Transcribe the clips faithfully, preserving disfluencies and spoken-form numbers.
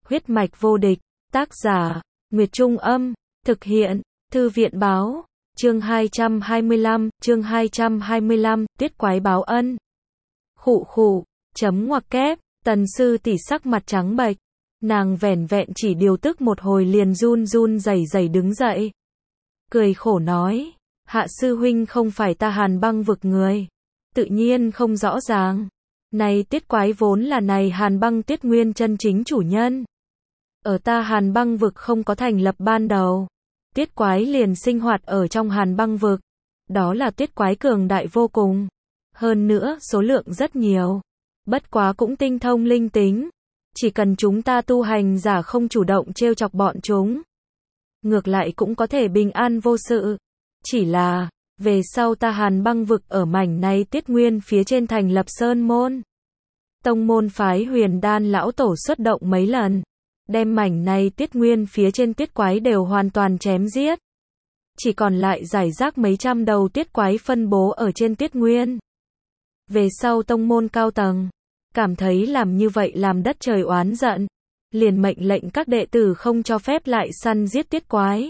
Huyết mạch vô địch, tác giả, Nguyệt Trung Âm, thực hiện, Thư viện Báo, chương hai trăm hai mươi lăm, chương hai trăm hai mươi lăm, Tuyết Quái báo ân. Khụ khụ, chấm ngoặc kép, Tần sư tỷ sắc mặt trắng bệch, nàng vẻn vẹn chỉ điều tức một hồi liền run run rẩy rẩy đứng dậy. Cười khổ nói, Hạ sư huynh không phải ta Hàn Băng vực người, tự nhiên không rõ ràng. Này Tiết Quái vốn là này Hàn Băng Tiết Nguyên chân chính chủ nhân. Ở ta Hàn Băng vực không có thành lập ban đầu, Tiết Quái liền sinh hoạt ở trong Hàn Băng vực. Đó là Tiết Quái cường đại vô cùng. Hơn nữa số lượng rất nhiều. Bất quá cũng tinh thông linh tính. Chỉ cần chúng ta tu hành giả không chủ động trêu chọc bọn chúng, ngược lại cũng có thể bình an vô sự. Chỉ là, về sau ta Hàn Băng vực ở mảnh này Tiết Nguyên phía trên thành lập sơn môn. Tông môn phái Huyền Đan lão tổ xuất động mấy lần, đem mảnh này Tiết Nguyên phía trên Tiết Quái đều hoàn toàn chém giết. Chỉ còn lại giải rác mấy trăm đầu Tiết Quái phân bố ở trên Tiết Nguyên. Về sau tông môn cao tầng cảm thấy làm như vậy làm đất trời oán giận, liền mệnh lệnh các đệ tử không cho phép lại săn giết Tiết Quái.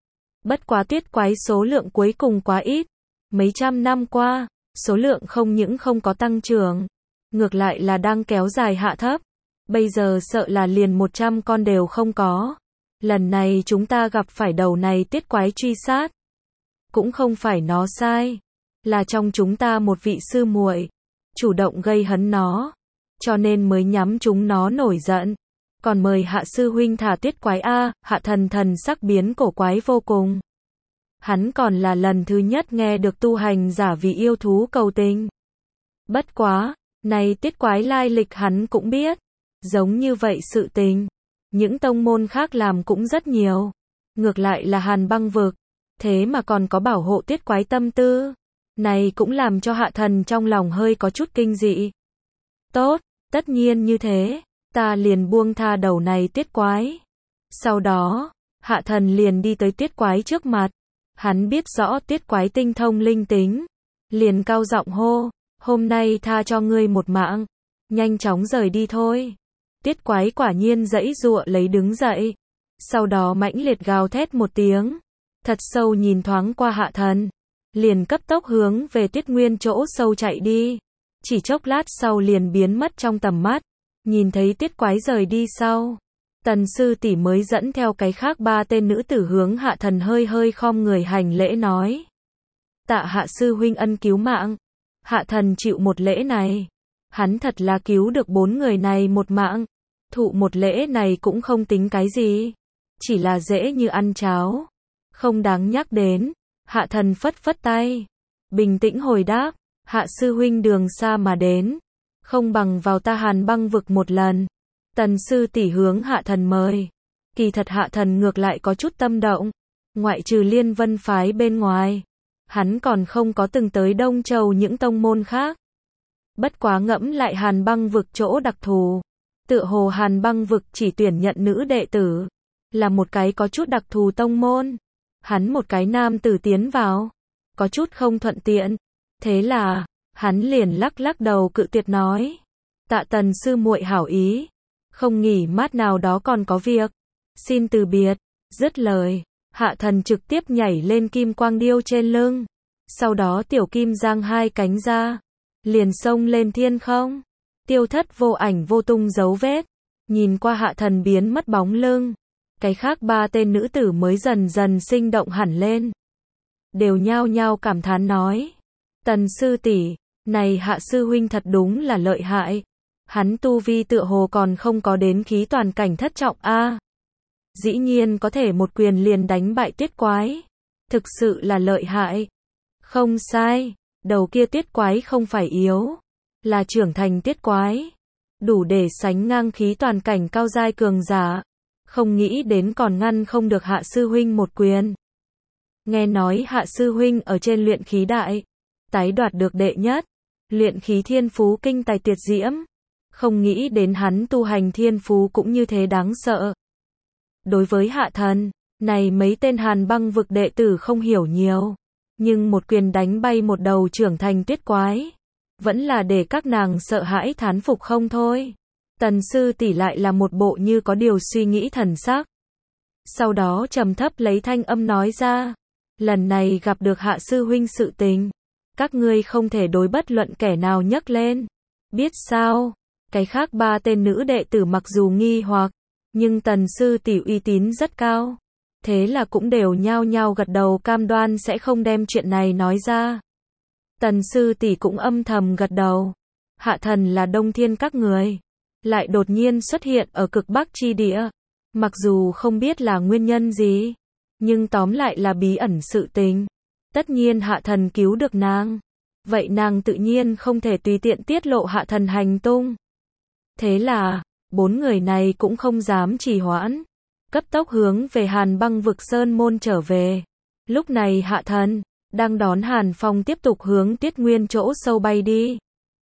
Bất quá Tiết Quái số lượng cuối cùng quá ít, mấy trăm năm qua, số lượng không những không có tăng trưởng, ngược lại là đang kéo dài hạ thấp. Bây giờ sợ là liền một trăm con đều không có. Lần này chúng ta gặp phải đầu này Tiết Quái truy sát, cũng không phải nó sai, là trong chúng ta một vị sư muội chủ động gây hấn nó, cho nên mới nhắm chúng nó nổi giận. Còn mời Hạ sư huynh thả Tiết Quái a. Hạ thần thần sắc biến cổ quái vô cùng. Hắn còn là lần thứ nhất nghe được tu hành giả vì yêu thú cầu tình. Bất quá, này Tiết Quái lai lịch hắn cũng biết. Giống như vậy sự tình, những tông môn khác làm cũng rất nhiều. Ngược lại là Hàn Băng vực, thế mà còn có bảo hộ Tiết Quái tâm tư. Này cũng làm cho Hạ thần trong lòng hơi có chút kinh dị. Tốt, tất nhiên như thế, ta liền buông tha đầu này Tiết Quái. Sau đó, Hạ thần liền đi tới Tiết Quái trước mặt. Hắn biết rõ Tiết Quái tinh thông linh tính, liền cao giọng hô, hôm nay tha cho ngươi một mạng, nhanh chóng rời đi thôi. Tiết Quái quả nhiên giãy giụa lấy đứng dậy, sau đó mãnh liệt gào thét một tiếng, thật sâu nhìn thoáng qua Hạ thần, liền cấp tốc hướng về Tiết Nguyên chỗ sâu chạy đi. Chỉ chốc lát sau liền biến mất trong tầm mắt. Nhìn thấy Tiết Quái rời đi sau, Tần sư tỷ mới dẫn theo cái khác ba tên nữ tử hướng Hạ thần hơi hơi khom người hành lễ nói, tạ Hạ sư huynh ân cứu mạng. Hạ thần chịu một lễ này, hắn thật là cứu được bốn người này một mạng. Thụ một lễ này cũng không tính cái gì, chỉ là dễ như ăn cháo, không đáng nhắc đến. Hạ thần phất phất tay, bình tĩnh hồi đáp, Hạ sư huynh đường xa mà đến, không bằng vào ta Hàn Băng vực một lần. Tần sư tỷ hướng Hạ thần mời. Kỳ thật Hạ thần ngược lại có chút tâm động, ngoại trừ Liên Vân phái bên ngoài, hắn còn không có từng tới Đông Châu những tông môn khác. Bất quá ngẫm lại Hàn Băng vực chỗ đặc thù, tựa hồ Hàn Băng vực chỉ tuyển nhận nữ đệ tử, là một cái có chút đặc thù tông môn. Hắn một cái nam tử tiến vào, có chút không thuận tiện. Thế là, hắn liền lắc lắc đầu cự tuyệt nói, tạ Tần sư muội hảo ý, không nghỉ mát nào đó còn có việc, xin từ biệt. Dứt lời, Hạ thần trực tiếp nhảy lên kim quang điêu trên lưng, sau đó tiểu kim giang hai cánh ra, liền xông lên thiên không, tiêu thất vô ảnh vô tung dấu vết. Nhìn qua Hạ thần biến mất bóng lưng, cái khác ba tên nữ tử mới dần dần sinh động hẳn lên, đều nhao nhao cảm thán nói, Tần sư tỷ, này Hạ sư huynh thật đúng là lợi hại. Hắn tu vi tựa hồ còn không có đến khí toàn cảnh thất trọng a. Dĩ nhiên có thể một quyền liền đánh bại Tiết Quái, thực sự là lợi hại. Không sai, đầu kia Tiết Quái không phải yếu, là trưởng thành Tiết Quái, đủ để sánh ngang khí toàn cảnh cao giai cường giả. Không nghĩ đến còn ngăn không được Hạ sư huynh một quyền. Nghe nói Hạ sư huynh ở trên luyện khí đại, tái đoạt được đệ nhất, luyện khí thiên phú kinh tài tuyệt diễm. Không nghĩ đến hắn tu hành thiên phú cũng như thế đáng sợ. Đối với Hạ thần, này mấy tên Hàn Băng vực đệ tử không hiểu nhiều, nhưng một quyền đánh bay một đầu trưởng thành Tiết Quái, vẫn là để các nàng sợ hãi thán phục không thôi. Tần sư tỷ lại là một bộ như có điều suy nghĩ thần sắc. Sau đó trầm thấp lấy thanh âm nói ra, lần này gặp được hạ sư huynh sự tình, các ngươi không thể đối bất luận kẻ nào nhắc lên. Biết sao? Cái khác ba tên nữ đệ tử mặc dù nghi hoặc, nhưng tần sư tỷ uy tín rất cao. Thế là cũng đều nhao nhao gật đầu cam đoan sẽ không đem chuyện này nói ra. Tần sư tỷ cũng âm thầm gật đầu. Hạ thần là Đông Thiên các người, lại đột nhiên xuất hiện ở cực Bắc chi địa. Mặc dù không biết là nguyên nhân gì, nhưng tóm lại là bí ẩn sự tình. Tất nhiên hạ thần cứu được nàng. Vậy nàng tự nhiên không thể tùy tiện tiết lộ hạ thần hành tung. Thế là, bốn người này cũng không dám trì hoãn. Cấp tốc hướng về Hàn Băng vực sơn môn trở về. Lúc này hạ thần, đang đón Hàn Phong tiếp tục hướng Tiết Nguyên chỗ sâu bay đi.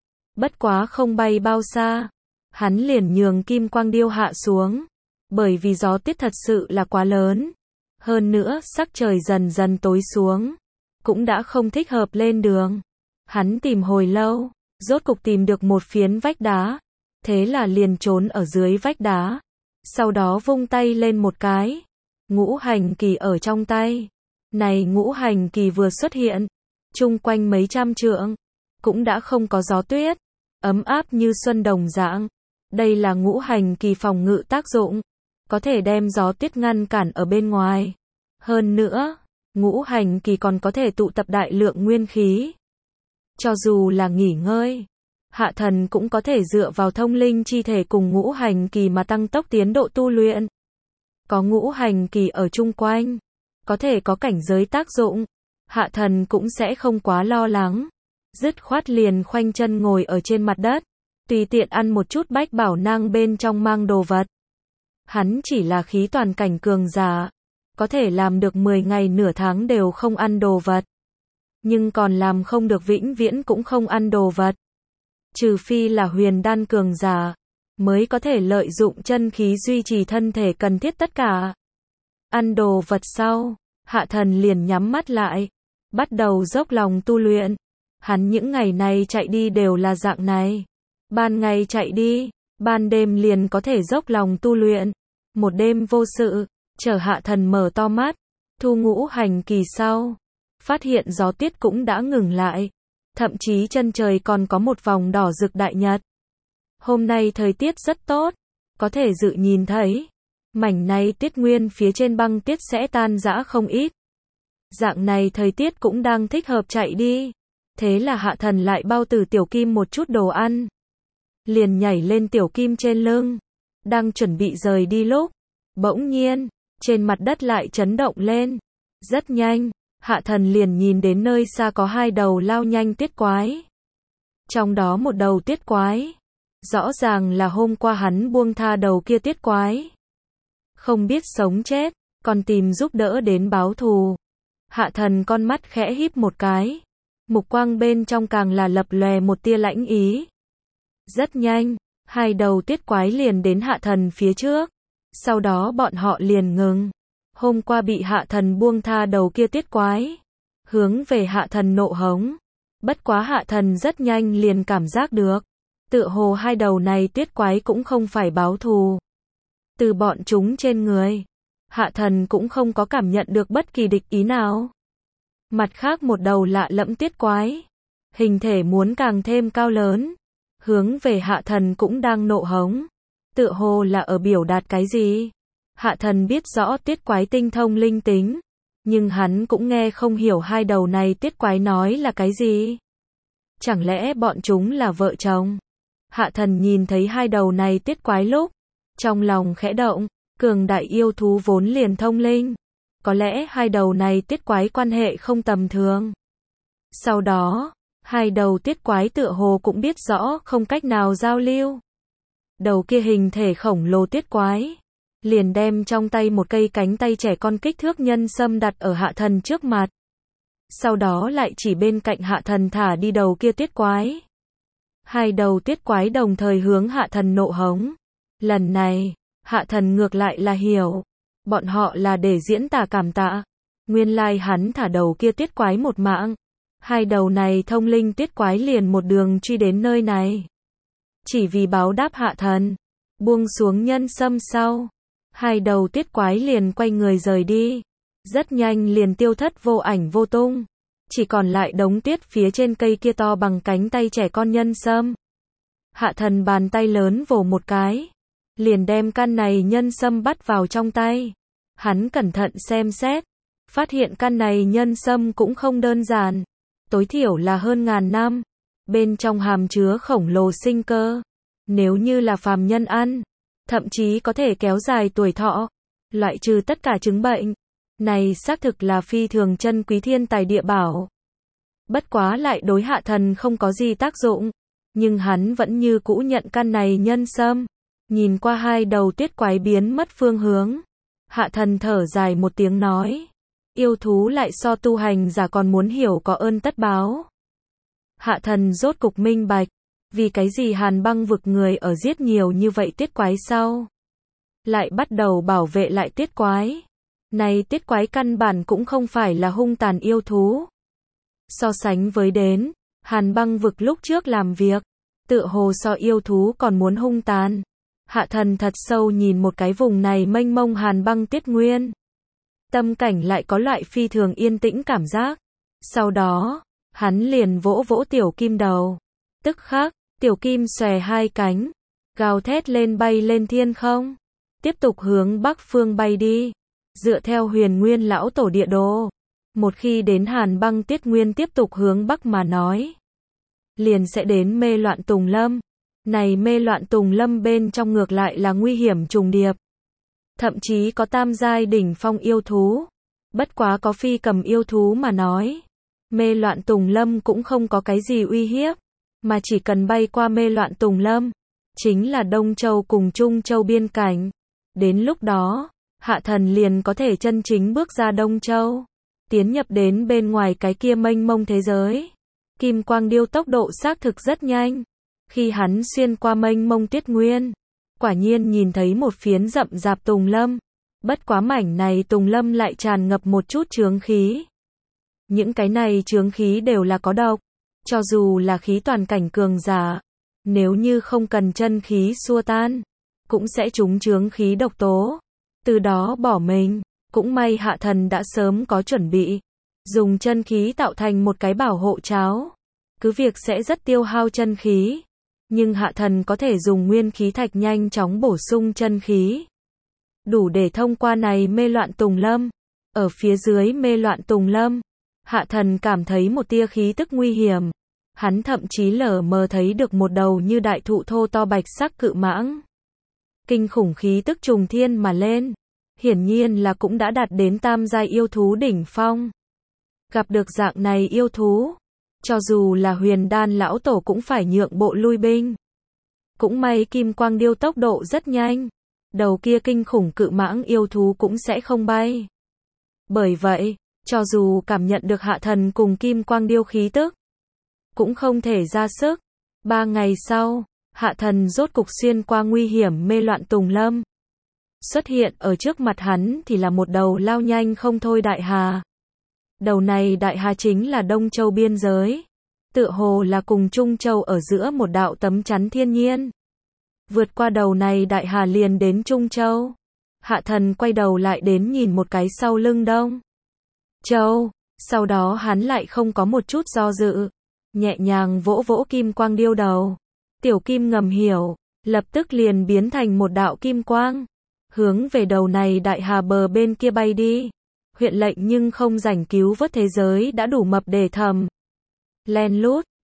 Bất quá không bay bao xa, hắn liền nhường kim quang điêu hạ xuống. Bởi vì gió tiết thật sự là quá lớn. Hơn nữa, sắc trời dần dần tối xuống. Cũng đã không thích hợp lên đường. Hắn tìm hồi lâu, rốt cục tìm được một phiến vách đá. Thế là liền trốn ở dưới vách đá. Sau đó vung tay lên một cái. Ngũ hành kỳ ở trong tay. Này ngũ hành kỳ vừa xuất hiện. Chung quanh mấy trăm trượng. Cũng đã không có gió tuyết. Ấm áp như xuân đồng dạng. Đây là ngũ hành kỳ phòng ngự tác dụng. Có thể đem gió tuyết ngăn cản ở bên ngoài. Hơn nữa, ngũ hành kỳ còn có thể tụ tập đại lượng nguyên khí. Cho dù là nghỉ ngơi, hạ thần cũng có thể dựa vào thông linh chi thể cùng ngũ hành kỳ mà tăng tốc tiến độ tu luyện. Có ngũ hành kỳ ở chung quanh, có thể có cảnh giới tác dụng, hạ thần cũng sẽ không quá lo lắng. Dứt khoát liền khoanh chân ngồi ở trên mặt đất, tùy tiện ăn một chút bách bảo nang bên trong mang đồ vật. Hắn chỉ là khí toàn cảnh cường giả, có thể làm được mười ngày nửa tháng đều không ăn đồ vật. Nhưng còn làm không được vĩnh viễn cũng không ăn đồ vật. Trừ phi là huyền đan cường giả, mới có thể lợi dụng chân khí duy trì thân thể cần thiết tất cả. Ăn đồ vật sau, hạ thần liền nhắm mắt lại, bắt đầu dốc lòng tu luyện. Hắn những ngày này chạy đi đều là dạng này. Ban ngày chạy đi, ban đêm liền có thể dốc lòng tu luyện. Một đêm vô sự, chờ hạ thần mở to mắt, thu ngũ hành kỳ sau. Phát hiện gió tiết cũng đã ngừng lại. Thậm chí chân trời còn có một vòng đỏ rực đại nhật. Hôm nay thời tiết rất tốt, có thể dự nhìn thấy. Mảnh này tiết nguyên phía trên băng tiết sẽ tan rã không ít. Dạng này thời tiết cũng đang thích hợp chạy đi. Thế là hạ thần lại bao từ tiểu kim một chút đồ ăn. Liền nhảy lên tiểu kim trên lưng. Đang chuẩn bị rời đi lúc. Bỗng nhiên, trên mặt đất lại chấn động lên. Rất nhanh, hạ thần liền nhìn đến nơi xa có hai đầu lao nhanh tiết quái. Trong đó một đầu tiết quái. Rõ ràng là hôm qua hắn buông tha đầu kia tiết quái. Không biết sống chết, còn tìm giúp đỡ đến báo thù. Hạ thần con mắt khẽ híp một cái. Mục quang bên trong càng là lập lòe một tia lãnh ý. Rất nhanh, hai đầu tiết quái liền đến hạ thần phía trước. Sau đó bọn họ liền ngừng. Hôm qua bị hạ thần buông tha đầu kia tiết quái. Hướng về hạ thần nộ hống. Bất quá hạ thần rất nhanh liền cảm giác được. Tựa hồ hai đầu này tiết quái cũng không phải báo thù. Từ bọn chúng trên người, hạ thần cũng không có cảm nhận được bất kỳ địch ý nào. Mặt khác một đầu lạ lẫm tiết quái. Hình thể muốn càng thêm cao lớn. Hướng về hạ thần cũng đang nộ hống. Tựa hồ là ở biểu đạt cái gì? Hạ thần biết rõ tiết quái tinh thông linh tính. Nhưng hắn cũng nghe không hiểu hai đầu này tiết quái nói là cái gì. Chẳng lẽ bọn chúng là vợ chồng? Hạ thần nhìn thấy hai đầu này tiết quái lúc. Trong lòng khẽ động, cường đại yêu thú vốn liền thông linh. Có lẽ hai đầu này tiết quái quan hệ không tầm thường. Sau đó, hai đầu tiết quái tựa hồ cũng biết rõ không cách nào giao lưu. Đầu kia hình thể khổng lồ tiết quái. Liền đem trong tay một cây cánh tay trẻ con kích thước nhân sâm đặt ở hạ thần trước mặt. Sau đó lại chỉ bên cạnh hạ thần thả đi đầu kia tiết quái. Hai đầu tiết quái đồng thời hướng hạ thần nộ hống. Lần này, hạ thần ngược lại là hiểu. Bọn họ là để diễn tả cảm tạ. Nguyên lai hắn thả đầu kia tiết quái một mạng. Hai đầu này thông linh tiết quái liền một đường truy đến nơi này. Chỉ vì báo đáp hạ thần. Buông xuống nhân sâm sau, hai đầu tuyết quái liền quay người rời đi. Rất nhanh liền tiêu thất vô ảnh vô tung. Chỉ còn lại đống tuyết phía trên cây kia to bằng cánh tay trẻ con nhân sâm. Hạ thần bàn tay lớn vồ một cái, liền đem căn này nhân sâm bắt vào trong tay. Hắn cẩn thận xem xét, phát hiện căn này nhân sâm cũng không đơn giản, tối thiểu là hơn ngàn năm, bên trong hàm chứa khổng lồ sinh cơ. Nếu như là phàm nhân ăn, thậm chí có thể kéo dài tuổi thọ, loại trừ tất cả chứng bệnh. Này xác thực là phi thường chân quý thiên tài địa bảo. Bất quá lại đối hạ thần không có gì tác dụng, nhưng hắn vẫn như cũ nhận căn này nhân sâm. Nhìn qua hai đầu tuyết quái biến mất phương hướng, hạ thần thở dài một tiếng nói, yêu thú lại so tu hành giả còn muốn hiểu có ơn tất báo. Hạ thần rốt cục minh bạch, vì cái gì Hàn Băng vực người ở giết nhiều như vậy tuyết quái sau, lại bắt đầu bảo vệ lại tuyết quái. Này tuyết quái căn bản cũng không phải là hung tàn yêu thú. So sánh với đến, Hàn Băng vực lúc trước làm việc, tựa hồ so yêu thú còn muốn hung tàn. Hạ thần thật sâu nhìn một cái vùng này mênh mông hàn băng tuyết nguyên. Tâm cảnh lại có loại phi thường yên tĩnh cảm giác. Sau đó, hắn liền vỗ vỗ tiểu kim đầu. Tức khắc, tiểu kim xòe hai cánh, gào thét lên bay lên thiên không. Tiếp tục hướng bắc phương bay đi. Dựa theo huyền nguyên lão tổ địa đồ, một khi đến hàn băng tuyết nguyên tiếp tục hướng bắc mà nói, liền sẽ đến mê loạn tùng lâm. Này mê loạn tùng lâm bên trong ngược lại là nguy hiểm trùng điệp. Thậm chí có tam giai đỉnh phong yêu thú. Bất quá có phi cầm yêu thú mà nói, mê loạn tùng lâm cũng không có cái gì uy hiếp. Mà chỉ cần bay qua mê loạn tùng lâm, chính là Đông Châu cùng Trung Châu biên cảnh. Đến lúc đó, hạ thần liền có thể chân chính bước ra Đông Châu, tiến nhập đến bên ngoài cái kia mênh mông thế giới. Kim quang điêu tốc độ xác thực rất nhanh. Khi hắn xuyên qua mênh mông tuyết nguyên, quả nhiên nhìn thấy một phiến rậm rạp tùng lâm. Bất quá mảnh này tùng lâm lại tràn ngập một chút chướng khí. Những cái này chướng khí đều là có độc. Cho dù là khí toàn cảnh cường giả, nếu như không cần chân khí xua tan, cũng sẽ trúng chướng khí độc tố. Từ đó bỏ mình. Cũng may hạ thần đã sớm có chuẩn bị, dùng chân khí tạo thành một cái bảo hộ cháo. Cứ việc sẽ rất tiêu hao chân khí, nhưng hạ thần có thể dùng nguyên khí thạch nhanh chóng bổ sung chân khí, đủ để thông qua này mê loạn tùng lâm. Ở phía dưới mê loạn tùng lâm, hạ thần cảm thấy một tia khí tức nguy hiểm. Hắn thậm chí lờ mờ thấy được một đầu như đại thụ thô to bạch sắc cự mãng. Kinh khủng khí tức trùng thiên mà lên, hiển nhiên là cũng đã đạt đến tam giai yêu thú đỉnh phong. Gặp được dạng này yêu thú, cho dù là huyền đan lão tổ cũng phải nhượng bộ lui binh. Cũng may kim quang điêu tốc độ rất nhanh, đầu kia kinh khủng cự mãng yêu thú cũng sẽ không bay. Bởi vậy, cho dù cảm nhận được hạ thần cùng kim quang điêu khí tức, cũng không thể ra sức. Ba ngày sau, hạ thần rốt cục xuyên qua nguy hiểm mê loạn tùng lâm. Xuất hiện ở trước mặt hắn thì là một đầu lao nhanh không thôi đại hà. Đầu này đại hà chính là Đông Châu biên giới, tựa hồ là cùng Trung Châu ở giữa một đạo tấm chắn thiên nhiên. Vượt qua đầu này đại hà liền đến Trung Châu. Hạ thần quay đầu lại đến nhìn một cái sau lưng Đông Châu, sau đó hắn lại không có một chút do dự, nhẹ nhàng vỗ vỗ kim quang điêu đầu. Tiểu kim ngầm hiểu, lập tức liền biến thành một đạo kim quang, hướng về đầu này đại hà bờ bên kia bay đi. Huyện lệnh nhưng không rảnh cứu vớt thế giới đã đủ mập để thầm. Len lút,